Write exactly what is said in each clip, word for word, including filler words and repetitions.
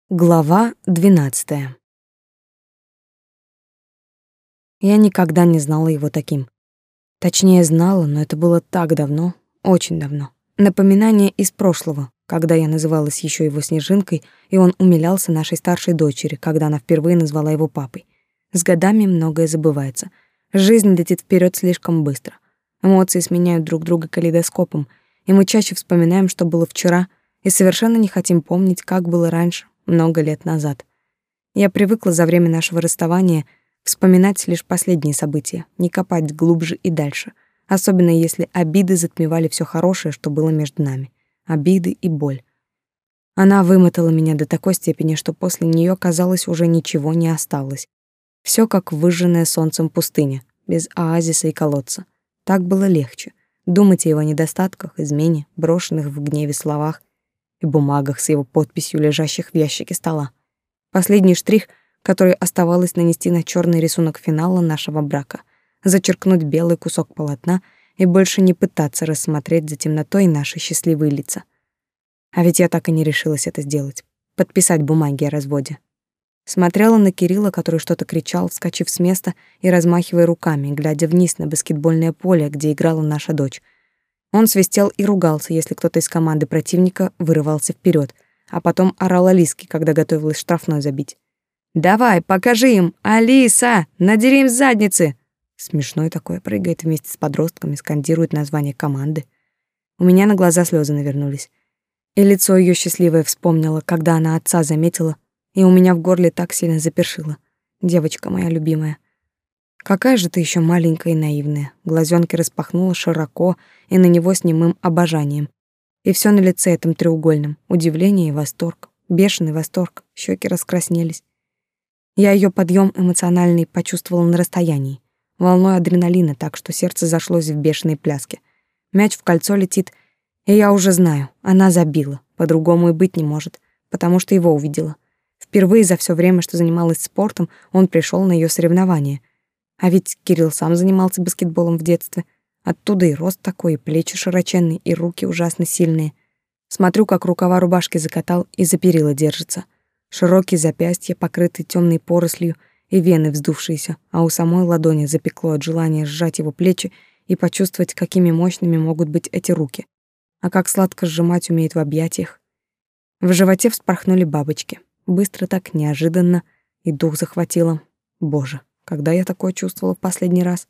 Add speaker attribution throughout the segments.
Speaker 1: Глава двенадцатая. Я никогда не знала его таким. Точнее, знала, но это было так давно, очень давно. Напоминание из прошлого, когда я называлась еще его Снежинкой, и он умилялся нашей старшей дочери, когда она впервые назвала его папой. С годами многое забывается. Жизнь летит вперед слишком быстро. Эмоции сменяют друг друга калейдоскопом, и мы чаще вспоминаем, что было вчера, и совершенно не хотим помнить, как было раньше, много лет назад. Я привыкла за время нашего расставания вспоминать лишь последние события, не копать глубже и дальше, особенно если обиды затмевали все хорошее, что было между нами. Обиды и боль. Она вымотала меня до такой степени, что после нее, казалось, уже ничего не осталось. Все как выжженная солнцем пустыня, без оазиса и колодца. Так было легче. Думать о его недостатках, измене, брошенных в гневе словах и бумагах с его подписью, лежащих в ящике стола. Последний штрих, который оставалось нанести на черный рисунок финала нашего брака, зачеркнуть белый кусок полотна и больше не пытаться рассмотреть за темнотой наши счастливые лица. А ведь я так и не решилась это сделать, подписать бумаги о разводе. Смотрела на Кирилла, который что-то кричал, вскочив с места и размахивая руками, глядя вниз на баскетбольное поле, где играла наша дочь. Он свистел и ругался, если кто-то из команды противника вырывался вперед, а потом орал Алиске, когда готовилась штрафной забить. «Давай, покажи им! Алиса, надери им задницы!» Смешной такой, прыгает вместе с подростками, скандирует название команды. У меня на глаза слезы навернулись. И лицо ее счастливое вспомнила, когда она отца заметила, и у меня в горле так сильно запершило. Девочка моя любимая. Какая же ты еще маленькая и наивная. Глазенки распахнула широко и на него с немым обожанием. И все на лице этом треугольном. Удивление и восторг. Бешеный восторг. Щеки раскраснелись. Я ее подъем эмоциональный почувствовала на расстоянии. Волной адреналина, так что сердце зашлось в бешеной пляске. Мяч в кольцо летит, и я уже знаю, она забила. По-другому и быть не может, потому что его увидела. Впервые за все время, что занималась спортом, он пришел на ее соревнования. А ведь Кирилл сам занимался баскетболом в детстве. Оттуда и рост такой, и плечи широченные, и руки ужасно сильные. Смотрю, как рукава рубашки закатал и за перила держится. Широкие запястья, покрытые темной порослью, и вены вздувшиеся, а у самой ладони запекло от желания сжать его плечи и почувствовать, какими мощными могут быть эти руки. А как сладко сжимать умеет в объятиях. В животе вспорхнули бабочки. Быстро так, неожиданно, и дух захватило. Боже, когда я такое чувствовала в последний раз?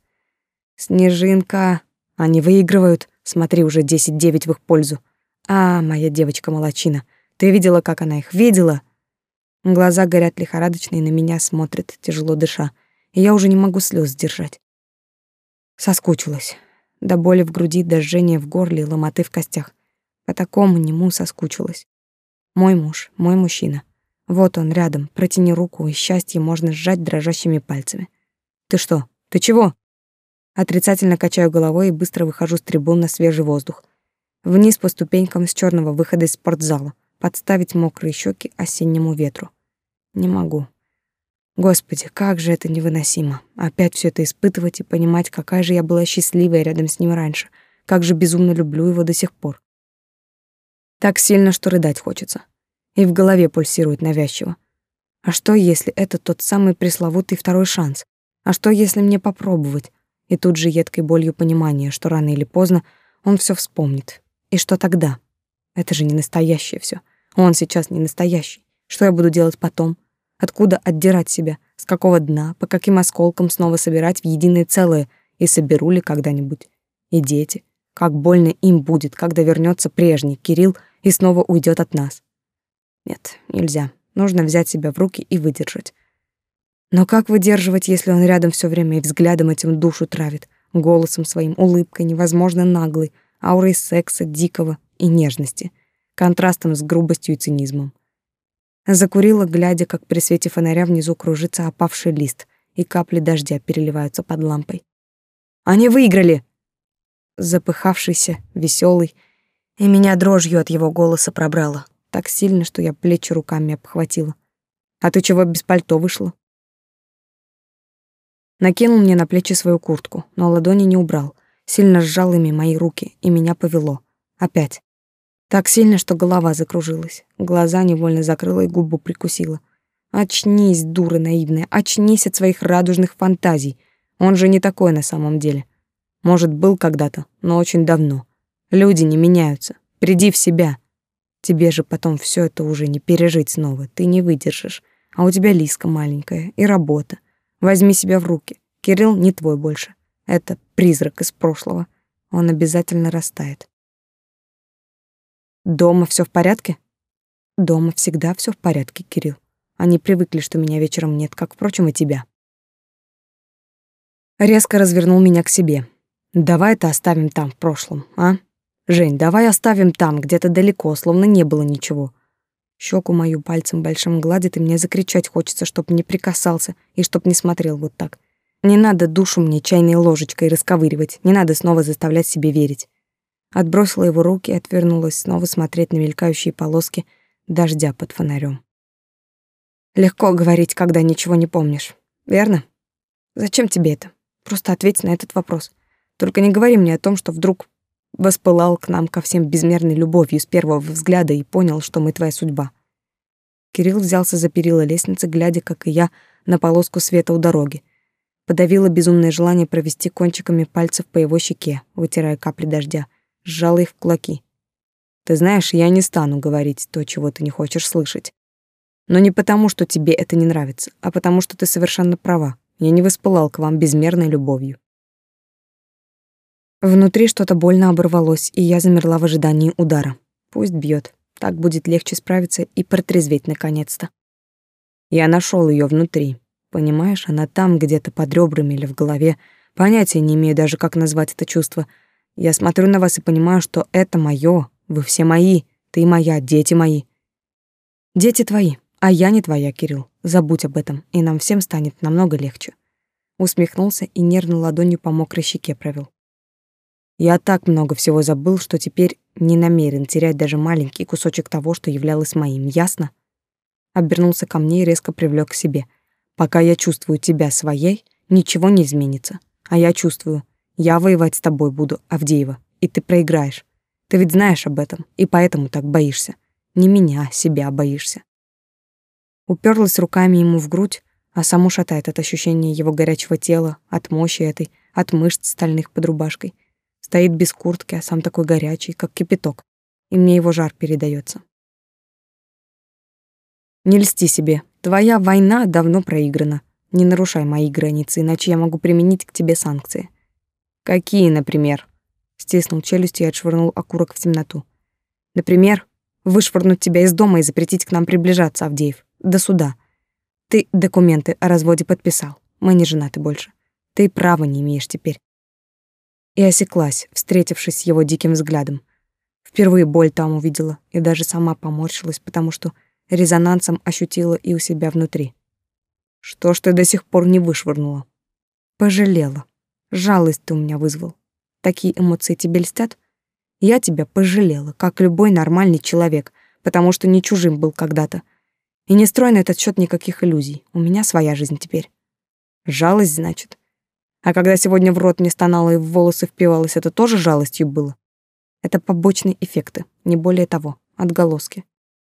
Speaker 1: Снежинка, они выигрывают. Смотри, уже десять девять в их пользу. А, моя девочка-молодчина, ты видела, как она их видела? Глаза горят лихорадочно и на меня смотрят, тяжело дыша, и я уже не могу слез сдержать. Соскучилась. До боли в груди, до жжения в горле и ломоты в костях. По такому нему соскучилась. Мой муж, мой мужчина. Вот он рядом, протяни руку, и счастье можно сжать дрожащими пальцами. Ты что? Ты чего? Отрицательно качаю головой и быстро выхожу с трибун на свежий воздух. Вниз по ступенькам с черного выхода из спортзала, подставить мокрые щеки осеннему ветру. Не могу. Господи, как же это невыносимо. Опять все это испытывать и понимать, какая же я была счастливая рядом с ним раньше, как же безумно люблю его до сих пор. Так сильно, что рыдать хочется. И в голове пульсирует навязчиво. А что, если это тот самый пресловутый второй шанс? А что, если мне попробовать? И тут же едкой болью понимание, что рано или поздно он все вспомнит. И что тогда? Это же не настоящее все. Он сейчас не настоящий. Что я буду делать потом? Откуда отдирать себя? С какого дна? По каким осколкам снова собирать в единое целое? И соберу ли когда-нибудь? И дети? Как больно им будет, когда вернется прежний Кирилл и снова уйдет от нас. Нет, нельзя. Нужно взять себя в руки и выдержать. Но как выдерживать, если он рядом все время и взглядом этим душу травит, голосом своим, улыбкой невозможно наглой, аурой секса, дикого и нежности, контрастом с грубостью и цинизмом. Закурила, глядя, как при свете фонаря внизу кружится опавший лист, и капли дождя переливаются под лампой. «Они выиграли!» Запыхавшийся, веселый, и меня дрожью от его голоса пробрало. Так сильно, что я плечи руками обхватила. «А ты чего без пальто вышла?» Накинул мне на плечи свою куртку, но ладони не убрал. Сильно сжал ими мои руки, и меня повело. Опять. Так сильно, что голова закружилась. Глаза невольно закрыла и губу прикусила. Очнись, дура наивная, очнись от своих радужных фантазий. Он же не такой на самом деле. Может, был когда-то, но очень давно. Люди не меняются. Приди в себя. Тебе же потом все это уже не пережить снова. Ты не выдержишь. А у тебя Лиска маленькая и работа. Возьми себя в руки. Кирилл не твой больше. Это призрак из прошлого. Он обязательно растает. Дома все в порядке? Дома всегда все в порядке, Кирилл. Они привыкли, что меня вечером нет, как, впрочем, и тебя. Резко развернул меня к себе. Давай это оставим там, в прошлом, а? Жень, давай оставим там, где-то далеко, словно не было ничего. Щеку мою пальцем большим гладит, и мне закричать хочется, чтоб не прикасался и чтоб не смотрел вот так. Не надо душу мне чайной ложечкой расковыривать, не надо снова заставлять себе верить. Отбросила его руки и отвернулась снова смотреть на мелькающие полоски дождя под фонарем. Легко говорить, когда ничего не помнишь, верно? Зачем тебе это? Просто ответь на этот вопрос. Только не говори мне о том, что вдруг воспылал к нам ко всем безмерной любовью с первого взгляда и понял, что мы твоя судьба. Кирилл взялся за перила лестницы, глядя, как и я, на полоску света у дороги. Подавило безумное желание провести кончиками пальцев по его щеке, вытирая капли дождя, сжала их в кулаки. Ты знаешь, я не стану говорить то, чего ты не хочешь слышать. Но не потому, что тебе это не нравится, а потому, что ты совершенно права. Я не воспылал к вам безмерной любовью. Внутри что-то больно оборвалось, и я замерла в ожидании удара. Пусть бьет, так будет легче справиться и протрезветь наконец-то. Я нашел ее внутри. Понимаешь, она там где-то под ребрами или в голове. Понятия не имею даже, как назвать это чувство. Я смотрю на вас и понимаю, что это мое. Вы все мои. Ты моя, дети мои. Дети твои, а я не твоя, Кирилл. Забудь об этом, и нам всем станет намного легче. Усмехнулся и нервно ладонью по мокрой щеке провел. Я так много всего забыл, что теперь не намерен терять даже маленький кусочек того, что являлось моим, ясно? Обернулся ко мне и резко привлек к себе. Пока я чувствую тебя своей, ничего не изменится. А я чувствую, я воевать с тобой буду, Авдеева, и ты проиграешь. Ты ведь знаешь об этом, и поэтому так боишься. Не меня, себя боишься. Уперлась руками ему в грудь, а саму шатает от ощущения его горячего тела, от мощи этой, от мышц стальных под рубашкой. Стоит без куртки, а сам такой горячий, как кипяток, и мне его жар передается. Не льсти себе, твоя война давно проиграна. Не нарушай мои границы, иначе я могу применить к тебе санкции. Какие, например? Стиснул челюсть и отшвырнул окурок в темноту. Например, вышвырнуть тебя из дома и запретить к нам приближаться, Авдеев, до суда. Ты документы о разводе подписал, мы не женаты больше. Ты права не имеешь теперь. И осеклась, встретившись с его диким взглядом. Впервые боль там увидела и даже сама поморщилась, потому что резонансом ощутила и у себя внутри. Что ж ты до сих пор не вышвырнула? Пожалела. Жалость ты у меня вызвал. Такие эмоции тебе льстят? Я тебя пожалела, как любой нормальный человек, потому что не чужим был когда-то. И не строй на этот счет никаких иллюзий. У меня своя жизнь теперь. Жалость, значит? А когда сегодня в рот мне стонало и в волосы впивалось, это тоже жалостью было? Это побочные эффекты, не более того, отголоски.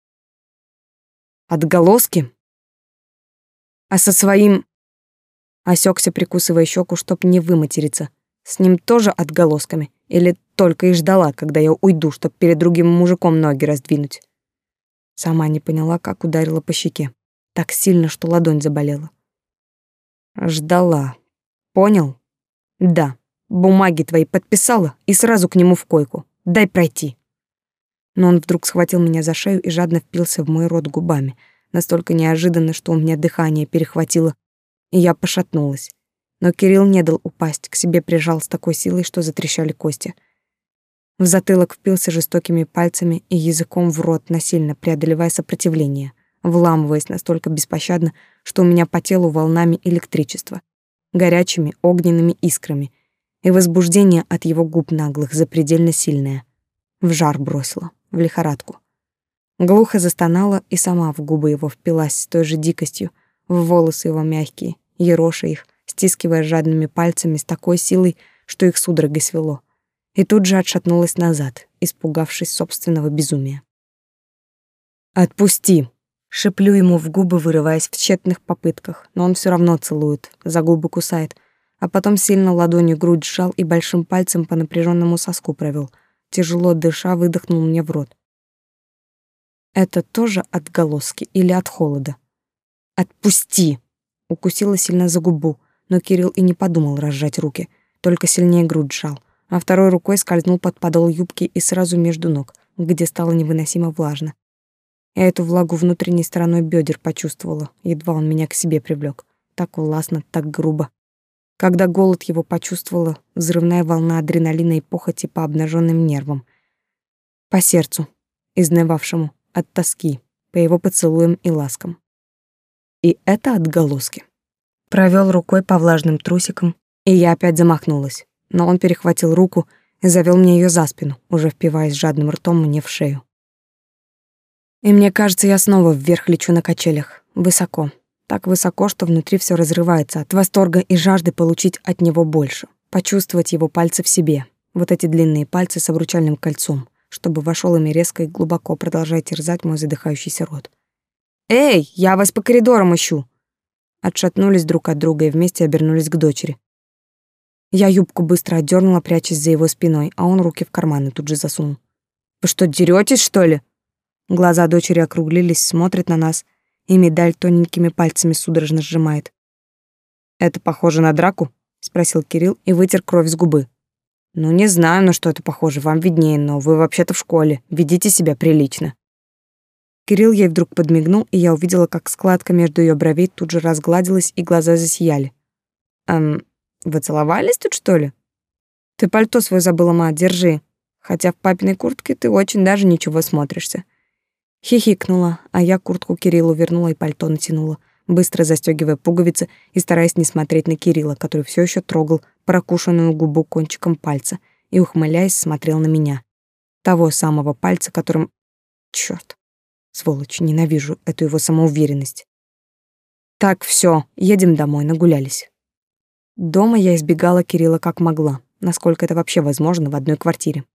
Speaker 1: Отголоски? А со своим... Осекся, прикусывая щеку, чтоб не выматериться. С ним тоже отголосками? Или только и ждала, когда я уйду, чтоб перед другим мужиком ноги раздвинуть? Сама не поняла, как ударила по щеке. Так сильно, что ладонь заболела. Ждала. Понял? Да. Бумаги твои подписала и сразу к нему в койку. Дай пройти. Но он вдруг схватил меня за шею и жадно впился в мой рот губами. Настолько неожиданно, что у меня дыхание перехватило, и я пошатнулась. Но Кирилл не дал упасть, к себе прижал с такой силой, что затрещали кости. В затылок впился жестокими пальцами и языком в рот, насильно преодолевая сопротивление, вламываясь настолько беспощадно, что у меня по телу волнами электричества, горячими огненными искрами, и возбуждение от его губ наглых запредельно сильное. В жар бросило, в лихорадку. Глухо застонала и сама в губы его впилась с той же дикостью, в волосы его мягкие, ероша их, стискивая жадными пальцами с такой силой, что их судорогой свело. и тут же отшатнулась назад, испугавшись собственного безумия. «Отпусти!» — шеплю ему в губы, вырываясь в тщетных попытках, но он все равно целует, за губы кусает, а потом сильно ладонью грудь сжал и большим пальцем по напряженному соску провел, тяжело дыша, выдохнул мне в рот. Это тоже отголоски или от холода? «Отпусти!» — укусила сильно за губу, но Кирилл и не подумал разжать руки, только сильнее грудь сжал, а второй рукой скользнул под подол юбки и сразу между ног, где стало невыносимо влажно. Я эту влагу внутренней стороной бедер почувствовала, едва он меня к себе привлек. Так властно, так грубо. Когда голод его почувствовала, взрывная волна адреналина и похоти по обнаженным нервам. По сердцу, изнывавшему от тоски, по его поцелуям и ласкам. И это отголоски. Провел рукой по влажным трусикам, и я опять замахнулась, но он перехватил руку и завел мне ее за спину, уже впиваясь жадным ртом мне в шею. И мне кажется, я снова вверх лечу на качелях, высоко, так высоко, что внутри все разрывается от восторга и жажды получить от него больше, почувствовать его пальцы в себе, вот эти длинные пальцы с обручальным кольцом, чтобы вошел ими резко и глубоко, продолжая терзать мой задыхающийся рот. «Эй, я вас по коридорам ищу!» Отшатнулись друг от друга и вместе обернулись к дочери. Я юбку быстро отдернула, прячась за его спиной, а он руки в карманы тут же засунул. «Вы что, дерётесь, что ли?» Глаза дочери округлились, смотрит на нас, и медаль тоненькими пальцами судорожно сжимает. «Это похоже на драку?» — спросил Кирилл и вытер кровь с губы. «Ну, не знаю, на что это похоже, вам виднее, но вы вообще-то в школе, ведите себя прилично». Кирилл ей вдруг подмигнул, и я увидела, как складка между ее бровей тут же разгладилась, и глаза засияли. «Эм, вы целовались тут, что ли?» «Ты пальто свое забыла, ма, держи. Хотя в папиной куртке ты очень даже ничего смотришься». Хихикнула, а я куртку Кириллу вернула и пальто натянула, быстро застегивая пуговицы и стараясь не смотреть на Кирилла, который все еще трогал прокушенную губу кончиком пальца и, ухмыляясь, смотрел на меня. Того самого пальца, которым... Чёрт, сволочь, ненавижу эту его самоуверенность. Так, все, едем домой, нагулялись. Дома я избегала Кирилла как могла, насколько это вообще возможно в одной квартире.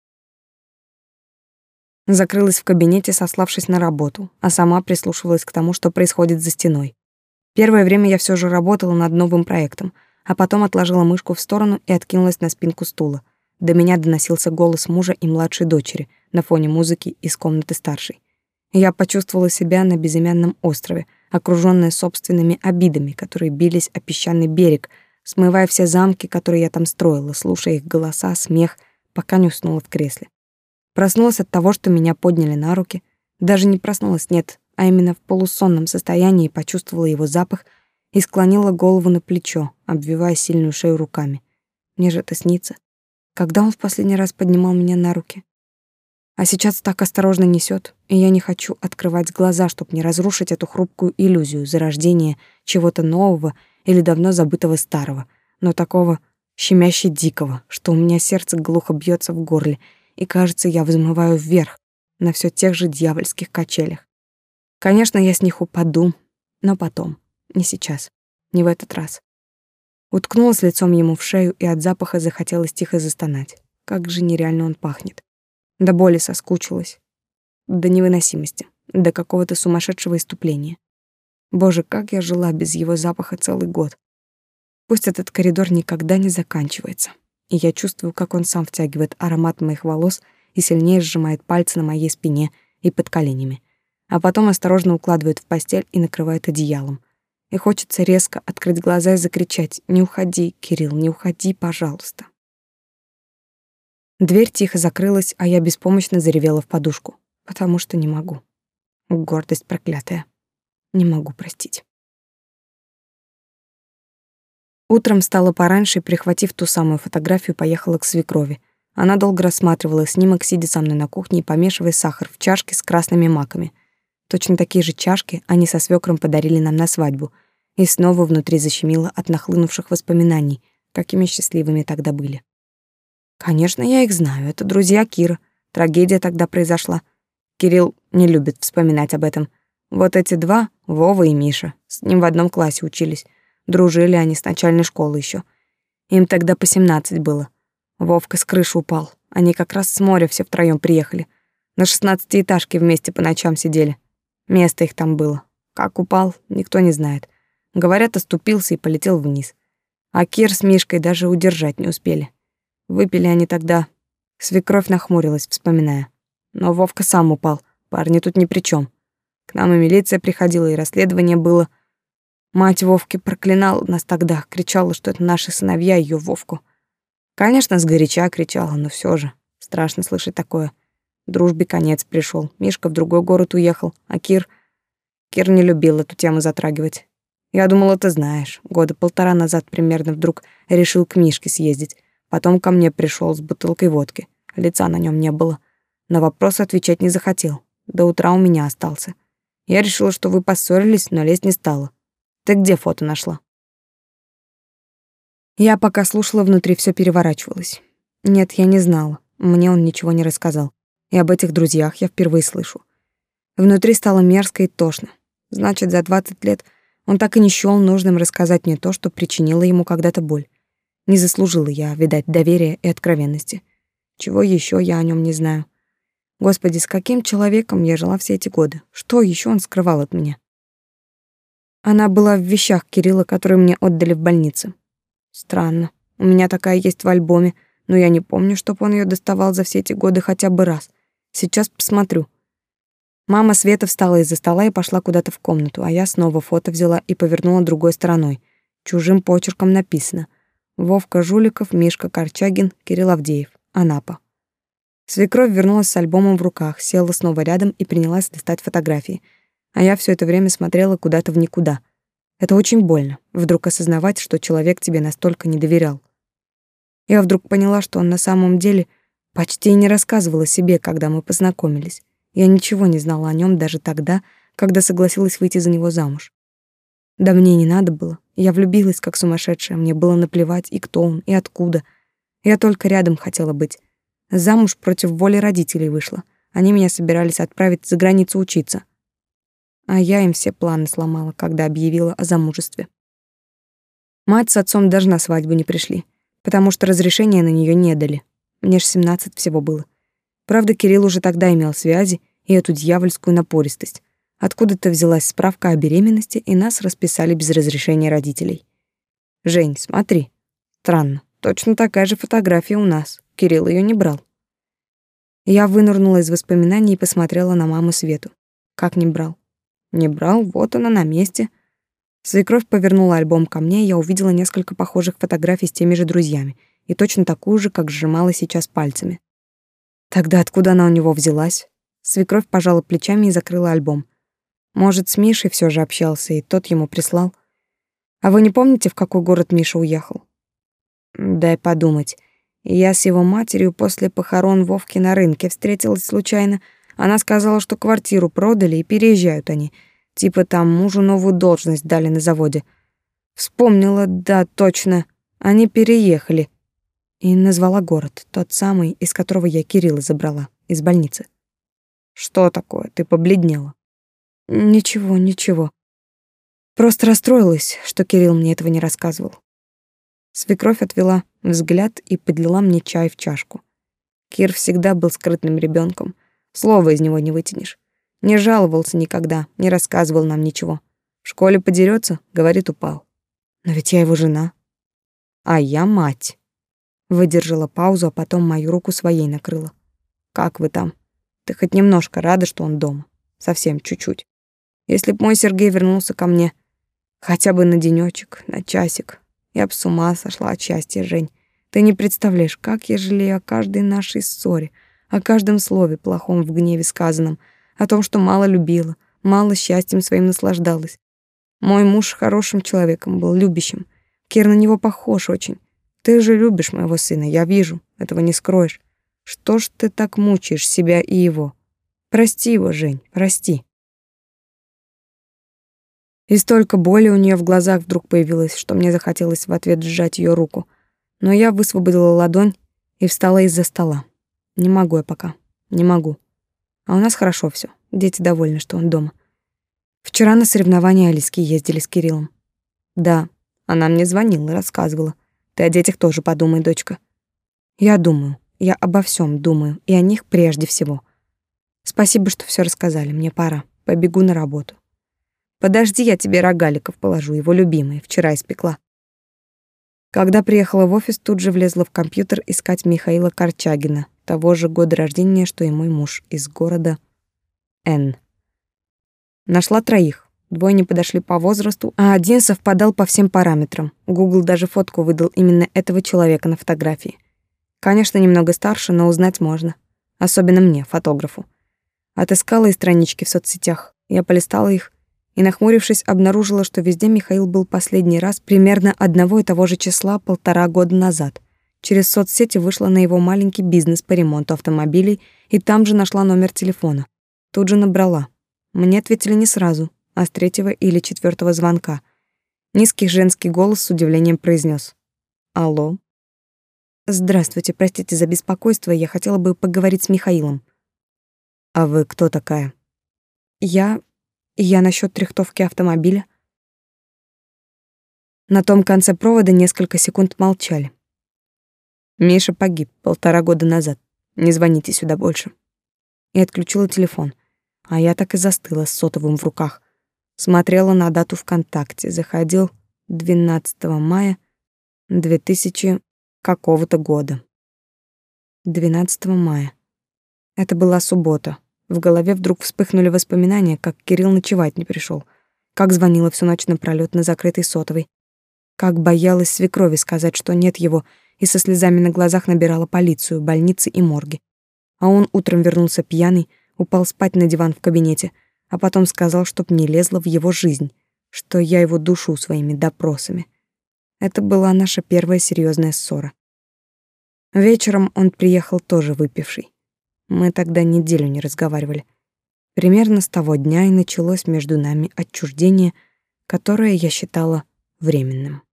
Speaker 1: Закрылась в кабинете, сославшись на работу, а сама прислушивалась к тому, что происходит за стеной. Первое время я все же работала над новым проектом, а потом отложила мышку в сторону и откинулась на спинку стула. До меня доносился голос мужа и младшей дочери на фоне музыки из комнаты старшей. Я почувствовала себя на безымянном острове, окружённая собственными обидами, которые бились о песчаный берег, смывая все замки, которые я там строила, слушая их голоса, смех, пока не уснула в кресле. Проснулась от того, что меня подняли на руки. Даже не проснулась, нет, а именно в полусонном состоянии почувствовала его запах и склонила голову на плечо, обвивая сильную шею руками. Мне же это снится. Когда он в последний раз поднимал меня на руки? А сейчас так осторожно несет, и я не хочу открывать глаза, чтобы не разрушить эту хрупкую иллюзию зарождения чего-то нового или давно забытого старого, но такого щемяще дикого, что у меня сердце глухо бьется в горле, и, кажется, я взмываю вверх на все тех же дьявольских качелях. Конечно, я с них упаду, но потом, не сейчас, не в этот раз. Уткнулась лицом ему в шею, и от запаха захотелось тихо застонать. Как же нереально он пахнет. До боли соскучилась, до невыносимости, до какого-то сумасшедшего иступления. Боже, как я жила без его запаха целый год. Пусть этот коридор никогда не заканчивается. И я чувствую, как он сам втягивает аромат моих волос и сильнее сжимает пальцы на моей спине и под коленями, а потом осторожно укладывает в постель и накрывает одеялом. И хочется резко открыть глаза и закричать: «Не уходи, Кирилл, не уходи, пожалуйста». Дверь тихо закрылась, а я беспомощно заревела в подушку, потому что не могу. Гордость проклятая. Не могу простить. Утром встала пораньше и, прихватив ту самую фотографию, поехала к свекрови. Она долго рассматривала снимок, сидя со мной на кухне и помешивая сахар в чашке с красными маками. Точно такие же чашки они со свекром подарили нам на свадьбу. И снова внутри защемило от нахлынувших воспоминаний, какими счастливыми тогда были. Конечно, я их знаю, это друзья Кира. Трагедия тогда произошла. Кирилл не любит вспоминать об этом. Вот эти два, Вова и Миша, с ним в одном классе учились. Дружили они с начальной школы еще. Им тогда по семнадцать было. Вовка с крыши упал, Они как раз с моря все втроём приехали. На шестнадцатиэтажке вместе по ночам сидели. Место их там было. Как упал, никто не знает. Говорят, оступился и полетел вниз. А Кир с Мишкой даже удержать не успели. Выпили они тогда. Свекровь нахмурилась, вспоминая. Но Вовка сам упал. Парни тут ни при чем. К нам и милиция приходила, и расследование было. Мать Вовки проклинала нас тогда, кричала, что это наши сыновья, ее Вовку. Конечно, сгоряча кричала, но все же страшно слышать такое. Дружбе конец пришел. Мишка в другой город уехал, а Кир... Кир не любил эту тему затрагивать. Я думала, ты знаешь. Года полтора назад примерно вдруг решил к Мишке съездить. Потом ко мне пришел с бутылкой водки. Лица на нем не было. На вопросы отвечать не захотел. До утра у меня остался. Я решила, что вы поссорились, но лезть не стала. Ты где фото нашла? Я пока слушала, внутри все переворачивалось. Нет, я не знала. Мне он ничего не рассказал. И об этих друзьях я впервые слышу. Внутри стало мерзко и тошно. Значит, за двадцать лет он так и не счёл нужным рассказать мне то, что причинило ему когда-то боль. Не заслужила я, видать, доверия и откровенности. Чего еще я о нем не знаю. Господи, с каким человеком я жила все эти годы? Что еще он скрывал от меня? Она была в вещах Кирилла, которые мне отдали в больнице. Странно. У меня такая есть в альбоме, но я не помню, чтобы он ее доставал за все эти годы хотя бы раз. Сейчас посмотрю. Мама Света встала из-за стола и пошла куда-то в комнату, а я снова фото взяла и повернула другой стороной. Чужим почерком написано: Вовка Жуликов, Мишка Корчагин, Кирилл Авдеев, Анапа. Свекровь вернулась с альбомом в руках, села снова рядом и принялась достать фотографии. А я все это время смотрела куда-то в никуда. Это очень больно, вдруг осознавать, что человек тебе настолько не доверял. Я вдруг поняла, что он на самом деле почти не рассказывал о себе, когда мы познакомились. Я ничего не знала о нем даже тогда, когда согласилась выйти за него замуж. Да мне не надо было. Я влюбилась как сумасшедшая, мне было наплевать, и кто он, и откуда. Я только рядом хотела быть. Замуж против воли родителей вышла. Они меня собирались отправить за границу учиться. А я им все планы сломала, когда объявила о замужестве. Мать с отцом даже на свадьбу не пришли, потому что разрешения на нее не дали. Мне ж семнадцать всего было. Правда, Кирилл уже тогда имел связи и эту дьявольскую напористость. Откуда-то взялась справка о беременности, и нас расписали без разрешения родителей. Жень, смотри. Странно, точно такая же фотография у нас. Кирилл ее не брал. Я вынырнула из воспоминаний и посмотрела на маму Свету. Как не брал? Не брал, вот она на месте. Свекровь повернула альбом ко мне, и я увидела несколько похожих фотографий с теми же друзьями, и точно такую же, как сжимала сейчас пальцами. Тогда откуда она у него взялась? Свекровь пожала плечами и закрыла альбом. Может, с Мишей все же общался, и тот ему прислал. А вы не помните, в какой город Миша уехал? Дай подумать. Я с его матерью после похорон Вовки на рынке встретилась случайно. Она сказала, что квартиру продали и переезжают они. Типа там мужу новую должность дали на заводе. Вспомнила, да, точно. Они переехали. И назвала город, тот самый, из которого я Кирилла забрала, из больницы. Что такое? Ты побледнела? Ничего, ничего. Просто расстроилась, что Кирилл мне этого не рассказывал. Свекровь отвела взгляд и подлила мне чай в чашку. Кир всегда был скрытным ребенком, слова из него не вытянешь. Не жаловался никогда, не рассказывал нам ничего. В школе подерется, говорит, упал. Но ведь я его жена. А я мать. Выдержала паузу, а потом мою руку своей накрыла. Как вы там? Ты хоть немножко рада, что он дома? Совсем чуть-чуть. Если б мой Сергей вернулся ко мне хотя бы на денёчек, на часик, я б с ума сошла от счастья, Жень. Ты не представляешь, как я жалею о каждой нашей ссоре, о каждом слове плохом в гневе сказанном, о том, что мало любила, мало счастьем своим наслаждалась. Мой муж хорошим человеком был, любящим. Кир на него похож очень. Ты же любишь моего сына, я вижу, этого не скроешь. Что ж ты так мучаешь себя и его? Прости его, Жень, прости. И столько боли у нее в глазах вдруг появилось, что мне захотелось в ответ сжать ее руку. Но я высвободила ладонь и встала из-за стола. Не могу я пока, не могу. А у нас хорошо все. Дети довольны, что он дома. Вчера на соревнования Алиски ездили с Кириллом. Да, она мне звонила и рассказывала. Ты о детях тоже подумай, дочка. Я думаю, Я обо всем думаю, и о них прежде всего. Спасибо, что все рассказали. Мне пора. Побегу на работу. Подожди, я тебе рогаликов положу, его любимые, вчера испекла. Когда приехала в офис, тут же влезла в компьютер искать Михаила Корчагина, того же года рождения, что и мой муж, из города Н. Нашла троих. Двое не подошли по возрасту, а один совпадал по всем параметрам. Google даже фотку выдал именно этого человека на фотографии. Конечно, немного старше, но узнать можно. Особенно мне, фотографу. Отыскала и странички в соцсетях. Я полистала их и, нахмурившись, обнаружила, что везде Михаил был последний раз примерно одного и того же числа полтора года назад. Через соцсети вышла на его маленький бизнес по ремонту автомобилей и там же нашла номер телефона. Тут же набрала. Мне ответили не сразу, а с третьего или четвертого звонка. Низкий женский голос с удивлением произнес: «Алло». «Здравствуйте, простите за беспокойство, я хотела бы поговорить с Михаилом». «А вы кто такая?» «Я... я насчет рихтовки автомобиля». На том конце провода несколько секунд молчали. «Миша погиб полтора года назад. Не звоните сюда больше». И отключила телефон. А я так и застыла с сотовым в руках. Смотрела на дату ВКонтакте. Заходил двенадцатого мая две тысячи какого-то года. двенадцатого мая. Это была суббота. В голове вдруг вспыхнули воспоминания, как Кирилл ночевать не пришел, как звонила всю ночь напролёт на закрытой сотовой, как боялась свекрови сказать, что нет его, и со слезами на глазах набирала полицию, больницы и морги. А он утром вернулся пьяный, упал спать на диван в кабинете, а потом сказал, чтоб не лезла в его жизнь, что я его душу своими допросами. Это была наша первая серьезная ссора. Вечером он приехал тоже выпивший. Мы тогда неделю не разговаривали. Примерно с того дня и началось между нами отчуждение, которое я считала временным.